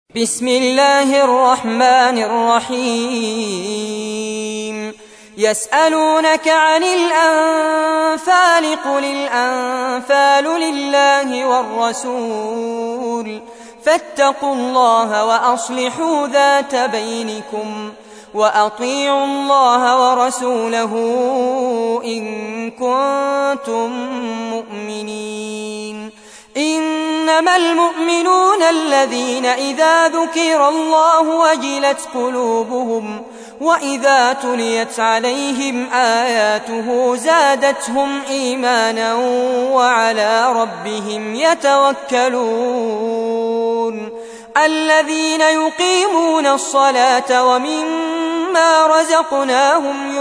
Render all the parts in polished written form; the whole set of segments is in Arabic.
بسم الله الرحمن الرحيم يسألونك عن الأنفال قل الأنفال لله والرسول فاتقوا الله وأصلحوا ذات بينكم وأطيعوا الله ورسوله إن كنتم مؤمنين إنما المؤمنون الذين إذا ذكر الله وجلت قلوبهم وإذا تليت عليهم آياته زادتهم إيمانا وعلى ربهم يتوكلون الذين يقيمون الصلاة ومما رزقناهم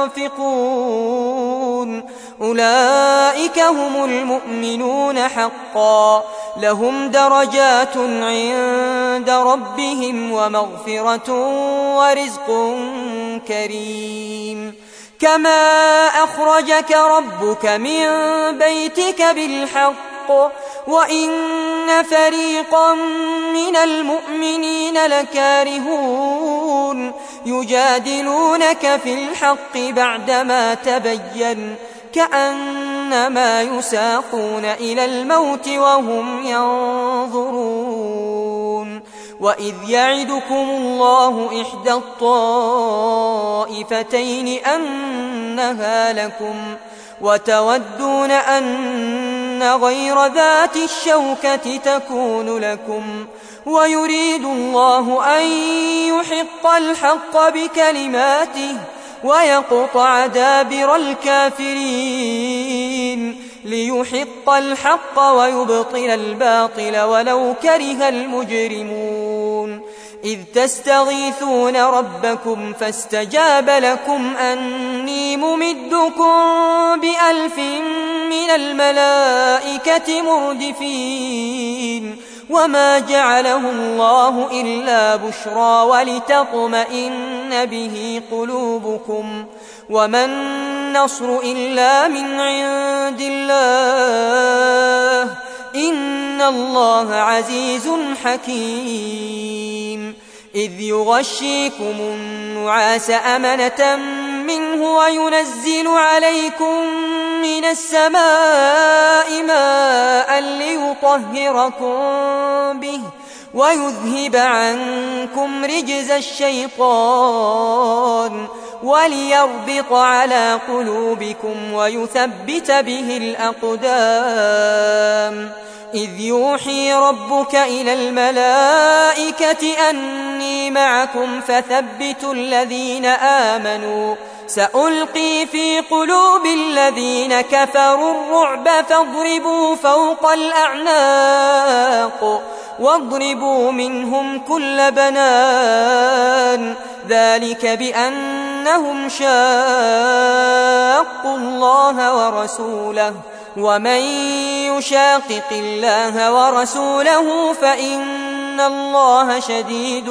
ينفقون أولئك هم المؤمنون حقا لهم درجات عند ربهم ومغفرة ورزق كريم كما أخرجك ربك من بيتك بالحق وإن فريقا من المؤمنين لكارهون يجادلونك في الحق بعدما تبين كأنما يساقون إلى الموت وهم ينظرون وإذ يعدكم الله إحدى الطائفتين أنها لكم وتودون أن غير ذات الشوكة تكون لكم ويريد الله أن يحق الحق بكلماته ويقطع دابر الكافرين ليحق الحق ويبطل الباطل ولو كره المجرمون إذ تستغيثون ربكم فاستجاب لكم أني ممدكم ب1000 من الملائكة مردفين وما جعله الله إلا بشرى ولتطمئن به قلوبكم وما النصر إلا من عند الله إن الله عزيز حكيم إذ يغشيكم النعاس أمنة منه وينزل عليكم من السماء ماء ليطهركم به ويذهب عنكم رجز الشيطان وليربط على قلوبكم ويثبت به الأقدام إذ يوحي ربك إلى الملائكة أني معكم فثبتوا الذين آمنوا سألقي في قلوب الذين كفروا الرعب فاضربوا فوق الأعناق واضربوا منهم كل بنان ذلك بأنهم شاقوا الله ورسوله ومن يشاقق الله ورسوله فإن الله شديد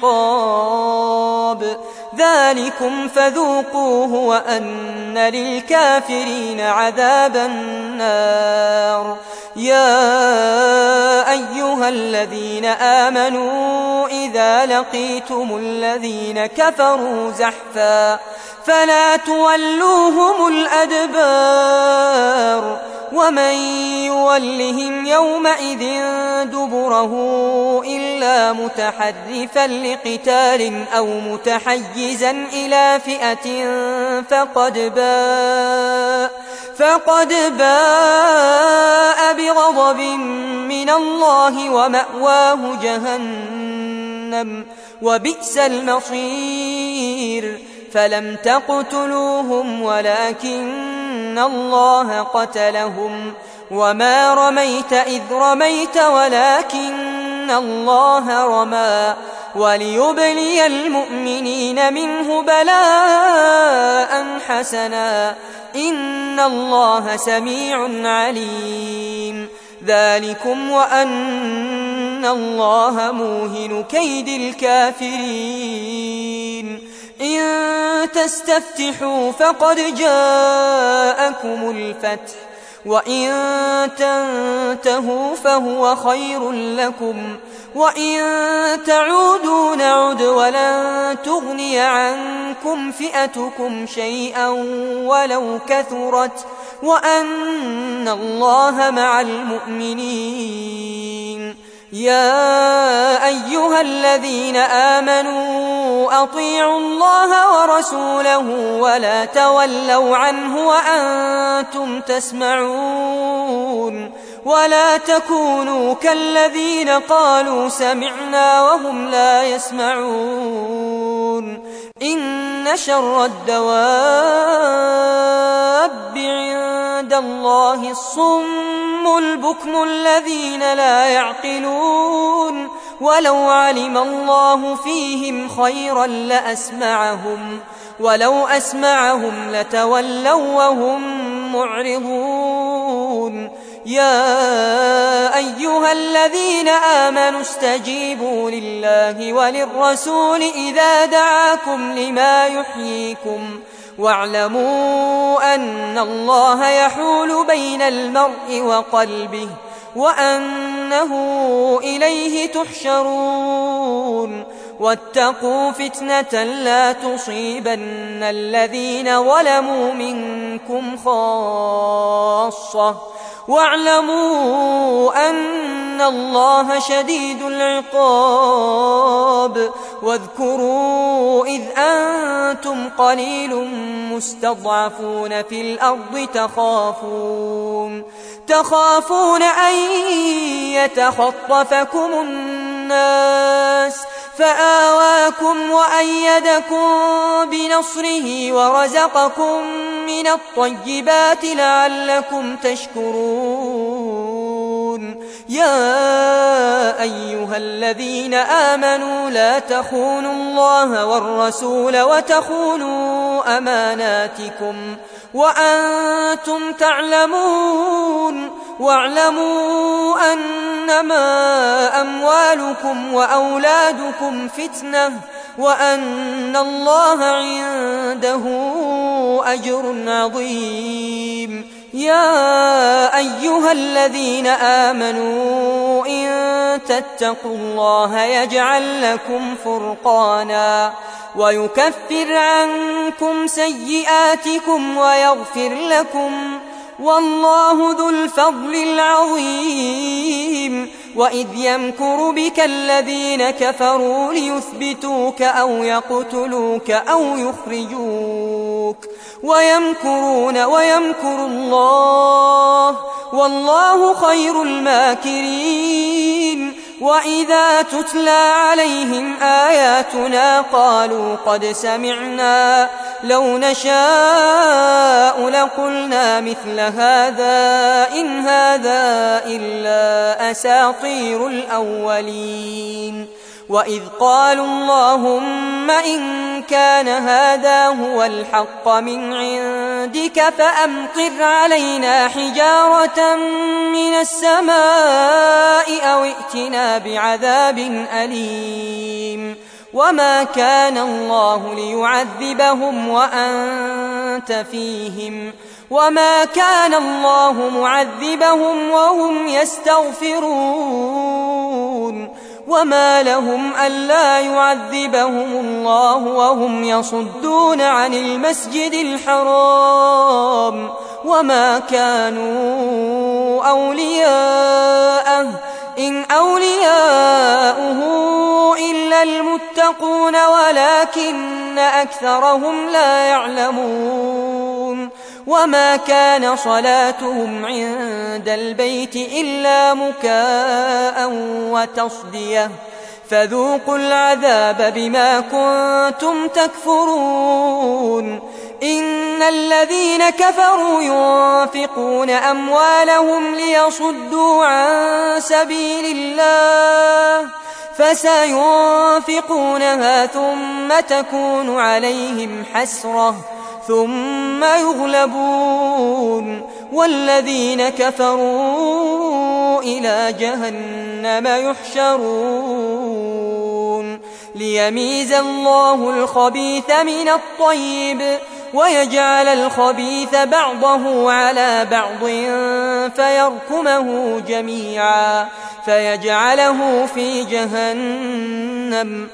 العقاب ذلكم فذوقوه وأن للكافرين عذاب النار يا أيها الذين آمنوا إذا لقيتم الذين كفروا زحفا فلا تولوهم الأدبار ومن يولهم يومئذ دبره إلا متحرفا لقتال أو متحيزا إلى فئة فقد باء بغضب من الله ومأواه جهنم وبئس المصير فلم تقتلوهم ولكن الله قتلهم وما رميت إذ رميت ولكن الله رمى وليبلي المؤمنين منه بلاء حسنا إن الله سميع عليم ذلكم وأن الله موهن كيد الكافرين إن تستفتحوا فقد جاءكم الفتح وإن تنتهوا فهو خير لكم وإن تعودوا نعد ولن تغني عنكم فئتكم شيئا ولو كثرت وأن الله مع المؤمنين. يا أيها الذين آمنوا أطيعوا الله ورسوله ولا تولوا عنه وأنتم تسمعون ولا تكونوا كالذين قالوا سمعنا وهم لا يسمعون. إن شر الدواب عند الله الصم البكم الذين لا يعقلون ولو علم الله فيهم خيرا لأسمعهم ولو أسمعهم لتولوا وهم معرضون. يا أيها الذين آمنوا استجيبوا لله وللرسول إذا دعاكم لما يحييكم واعلموا أن الله يحول بين المرء وقلبه وأنه إليه تحشرون. واتقوا فتنة لا تصيبن الذين ظلموا منكم خاصة واعلموا أن الله شديد العقاب. واذكروا إذ أنتم قليل مستضعفون في الأرض تخافون أن يتخطفكم الناس فآواكم وأيدكم بنصره ورزقكم من الطيبات لعلكم تشكرون. يا أيها الذين آمنوا لا تخونوا الله والرسول وتخونوا أماناتكم وأنتم تعلمون. واعلموا أنما أموالكم وأولادكم فتنة وأن الله عنده أجر عظيم. يا أيها الذين آمنوا إن تتقوا الله يجعل لكم فرقانا ويكفر عنكم سيئاتكم ويغفر لكم والله ذو الفضل العظيم. وإذ يمكر بك الذين كفروا ليثبتوك أو يقتلوك أو يخرجوك ويمكرون ويمكر الله والله خير الماكرين. وإذا تتلى عليهم آياتنا قالوا قد سمعنا لو نشاء لقلنا مثل هذا إن هذا إلا أساطير الأولين. وإذ قالوا اللهم إن كان هذا هو الحق من عندك فأمطر علينا حجارة من السماء أو ائتنا بعذاب أليم. وما كان الله ليعذبهم وأنت فيهم وما كان الله معذبهم وهم يستغفرون. وما لهم ألا يعذبهم الله وهم يصدون عن المسجد الحرام وما كانوا أولياءه إن أولياؤه إلا المتقون ولكن أكثرهم لا يعلمون. وما كان صلاتهم عند البيت إلا مكاء وتصدية فذوقوا العذاب بما كنتم تكفرون. إن الذين كفروا ينفقون أموالهم ليصدوا عن سبيل الله فسينفقونها ثم تكون عليهم حسرة ثم يغلبون والذين كفروا إلى جهنم يحشرون. ليميز الله الخبيث من الطيب ويجعل الخبيث بعضه على بعض فيركمه جميعا فيجعله في جهنم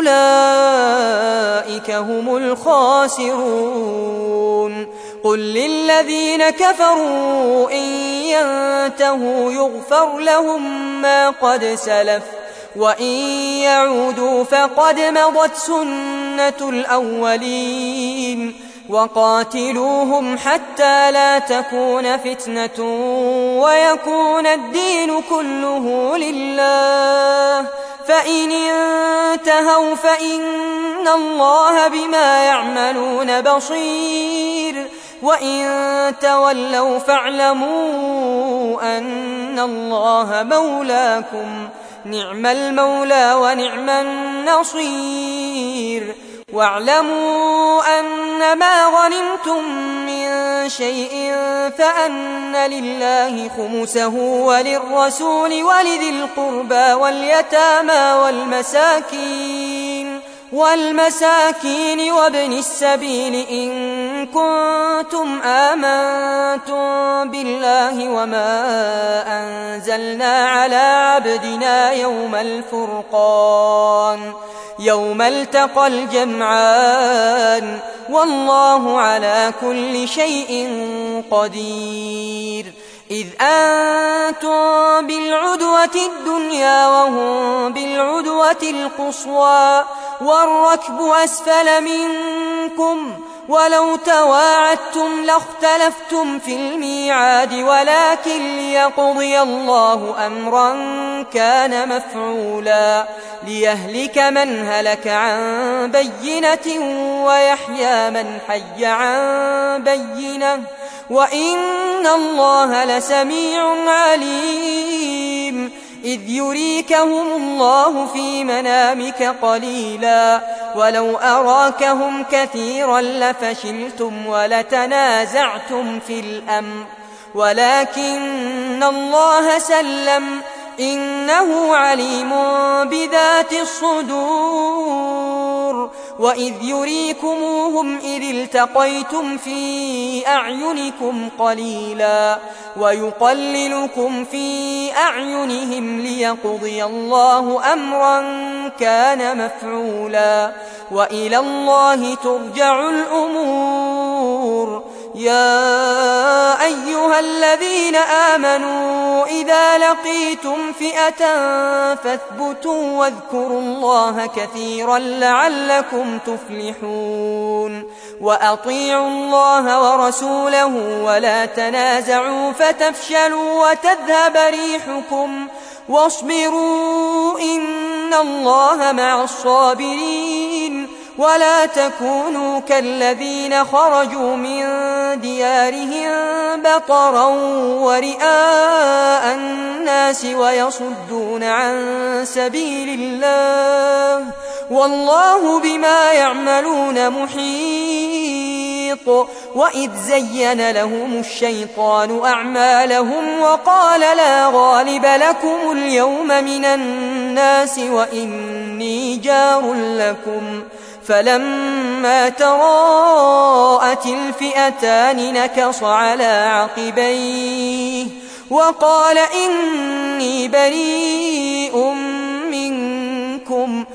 أولئك هم الخاسرون قل للذين كفروا إن ينتهوا يغفر لهم ما قد سلف وإن يعودوا فقد مضت سنة الأولين وقاتلوهم حتى لا تكون فتنة ويكون الدين كله لله فإن انتهوا فإن الله بما يعملون بصير وإن تولوا فاعلموا أن الله مولاكم نعم المولى ونعم النصير واعلموا أن ما غنمتم من شيء فأن لله خمسه وللرسول ولذي القربى واليتامى والمساكين وابن السبيل إن كنتم آمنتم بالله وما أنزلنا على عبدنا يوم الفرقان يوم التقى الجمعان والله على كل شيء قدير إذ أنتم بالعدوة الدنيا وهم بالعدوة القصوى والركب أسفل منكم ولو تواعدتم لاختلفتم في الميعاد ولكن ليقضي الله أمرا كان مفعولا ليهلك من هلك عن بينة ويحيى من حي عن بينة وإن الله لسميع عليم إذ يريكهم الله في منامك قليلا ولو أراكهم كثيرا لفشلتم ولتنازعتم في الأمر ولكن الله سلم إنه عليم بذات الصدور وإذ يريكموهم إذ التقيتم في أعينكم قليلا ويقللكم في أعينهم ليقضي الله أمرا كان مفعولا وإلى الله ترجع الأمور يا أيها الذين آمنوا إذا لقيتم فئة فاثبتوا واذكروا الله كثيرا لعلكم تفلحون وأطيعوا الله ورسوله ولا تنازعوا فتفشلوا وتذهب ريحكم واصبروا إن الله مع الصابرين ولا تكونوا كالذين خرجوا من ديارهم بطرا ورئاء الناس ويصدون عن سبيل الله والله بما يعملون محيط وإذ زين لهم الشيطان أعمالهم وقال لا غالب لكم اليوم من الناس وإني جار لكم فلما تراءت الفئتان نكص على عقبيه وقال إني بريء منكم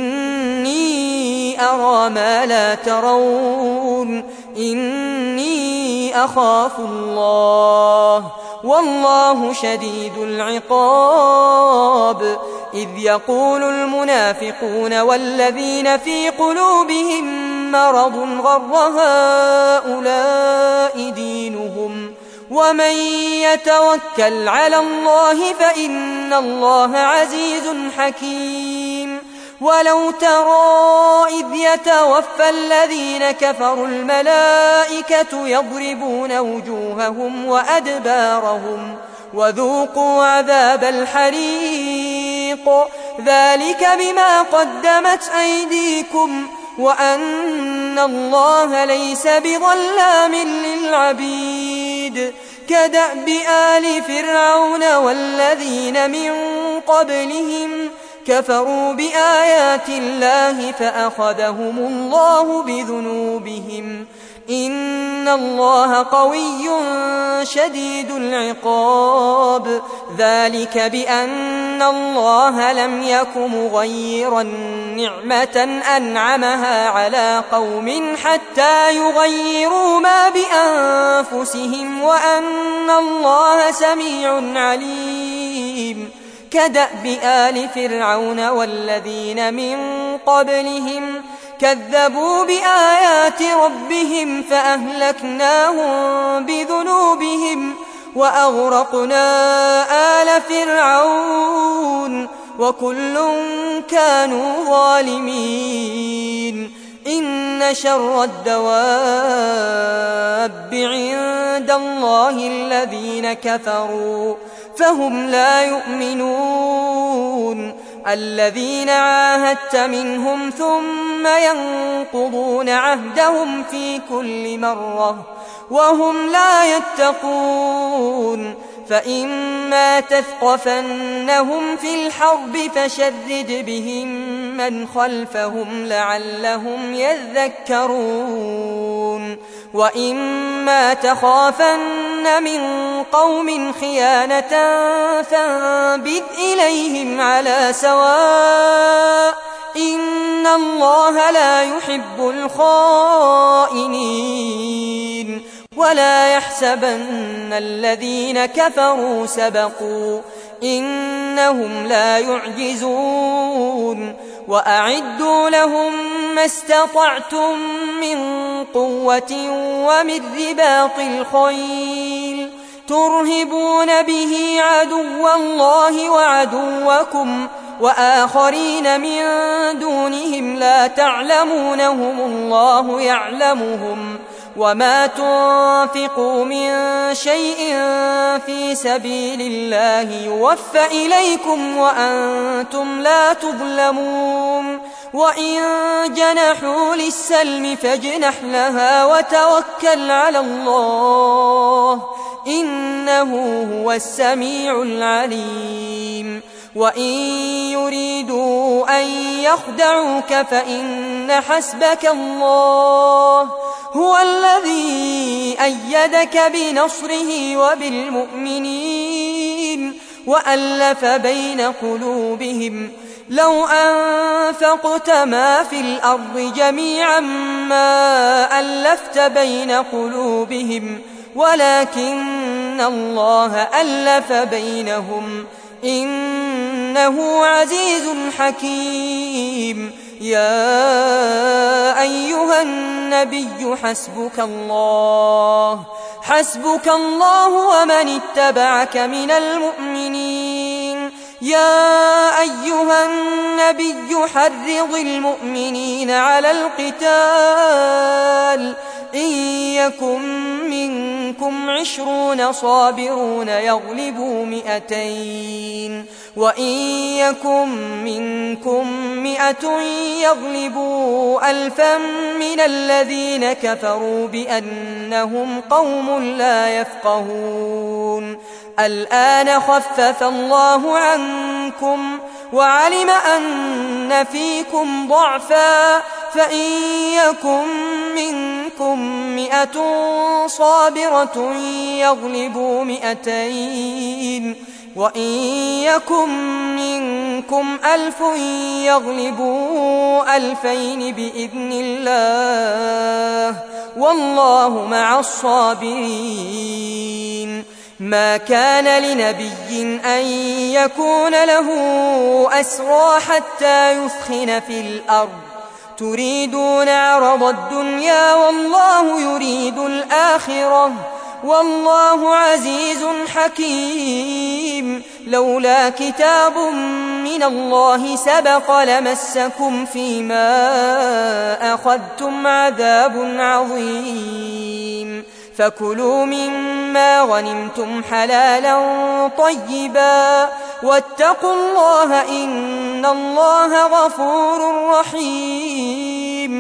إني أرى ما لا ترون إني أخاف الله والله شديد العقاب إذ يقول المنافقون والذين في قلوبهم مرض غر هؤلاء دينهم ومن يتوكل على الله فإن الله عزيز حكيم ولو ترى إذ يتوفى الذين كفروا الملائكة يضربون وجوههم وأدبارهم وذوقوا عذاب الحريق ذلك بما قدمت أيديكم وأن الله ليس بظلام للعبيد كدأب آل فرعون والذين من قبلهم كفروا بآيات الله فأخذهم الله بذنوبهم إن الله قوي شديد العقاب ذلك بأن الله لم يك مغيرا نعمة أنعمها على قوم حتى يغيروا ما بأنفسهم وأن الله سميع عليم كدأب آل فرعون والذين من قبلهم كذبوا بآيات ربهم فأهلكناهم بذنوبهم وأغرقنا آل فرعون وكل كانوا ظالمين إن شر الدواب عند الله الذين كفروا فهم لا يؤمنون الذين عاهدت منهم ثم ينقضون عهدهم في كل مرة وهم لا يتقون فإما تثقفنهم في الحرب فشرد بهم من خلفهم لعلهم يذكرون وإما تخافن من قوم خيانة فانبذ إليهم على سواء إن الله لا يحب الخائنين ولا يحسبن الذين كفروا سبقوا إنهم لا يعجزون وأعدوا لهم ما استطعتم من قوة ومن رباط الخيل ترهبون به عدو الله وعدوكم وآخرين من دونهم لا تعلمونهم الله يعلمهم وما تنفقوا من شيء في سبيل الله يوفى إليكم وأنتم لا تظلمون وإن جنحوا للسلم فاجنح لها وتوكل على الله إنه هو السميع العليم وإن يريدوا أن يخدعوك فإن حسبك الله هو الذي أيدك بنصره وبالمؤمنين وألف بين قلوبهم لو أنفقت ما في الأرض جميعا ما ألفت بين قلوبهم ولكن الله ألف بينهم إنه عزيز حكيم يا أيها النبي حسبك الله ومن اتبعك من المؤمنين يا أيها النبي حرض المؤمنين على القتال إن يكن منكم 20 صابرون يغلبوا 200 وإن يكن منكم 100 يغلبوا 1000 من الذين كفروا بأنهم قوم لا يفقهون الآن خفف الله عنكم وعلم أن فيكم ضعفا فإن يكن منكم 100 صابرة يغلبوا 200 وإن يكن منكم 1000 يغلبوا 2000 بإذن الله والله مع الصابرين ما كان لنبي أن يكون له أسرى حتى يثخن في الأرض تريدون عرض الدنيا والله يريد الآخرة والله عزيز حكيم لولا كتاب من الله سبق لمسكم فيما أخذتم عذاب عظيم فكلوا مما غنمتم حلالا طيبا واتقوا الله إن الله غفور رحيم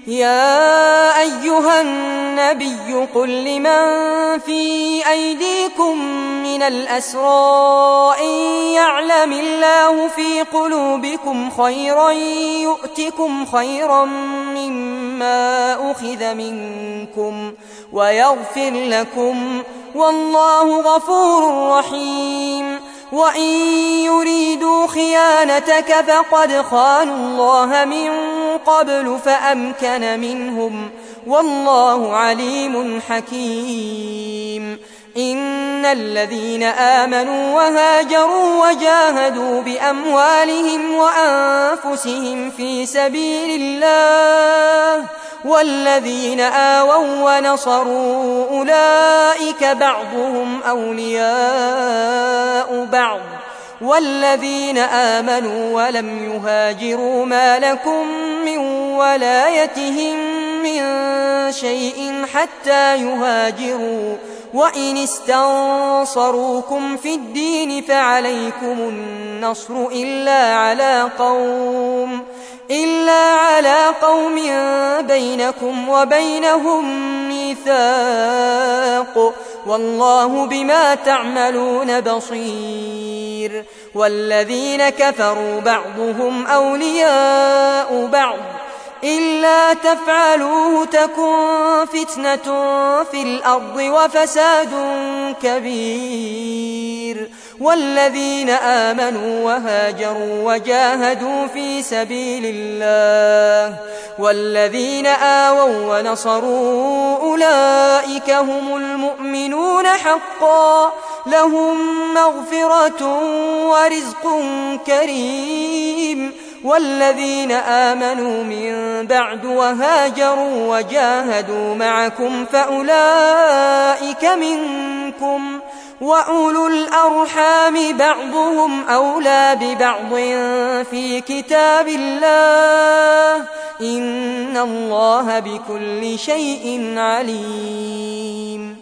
يا أيها النبي قل لمن في أيديكم من الأسرى إن يعلم الله في قلوبكم خيرا يؤتكم خيرا مما أخذ منكم ويغفر لكم والله غفور رحيم وإن يريدوا خيانتك فقد خانوا الله من قبل فأمكن منهم والله عليم حكيم إن الذين آمنوا وهاجروا وجاهدوا بأموالهم وأنفسهم في سبيل الله والذين آووا ونصروا أولئك بعضهم أولياء بعض والذين آمنوا ولم يهاجروا ما لكم من ولايتهم من شيء حتى يهاجروا وإن استنصروكم في الدين فعليكم النصر إلا على قوم بينكم وبينهم ميثاق والله بما تعملون بصير والذين كفروا بعضهم أولياء بعض إلا تفعلوه تكن فتنة في الأرض وفساد كبير والذين آمنوا وهاجروا وجاهدوا في سبيل الله والذين آووا ونصروا أولئك هم المؤمنون حقا لهم مغفرة ورزق كريم والذين آمنوا من بعد وهاجروا وجاهدوا معكم فأولئك منكم وأولو الأرحام بعضهم أولى ببعض في كتاب الله إن الله بكل شيء عليم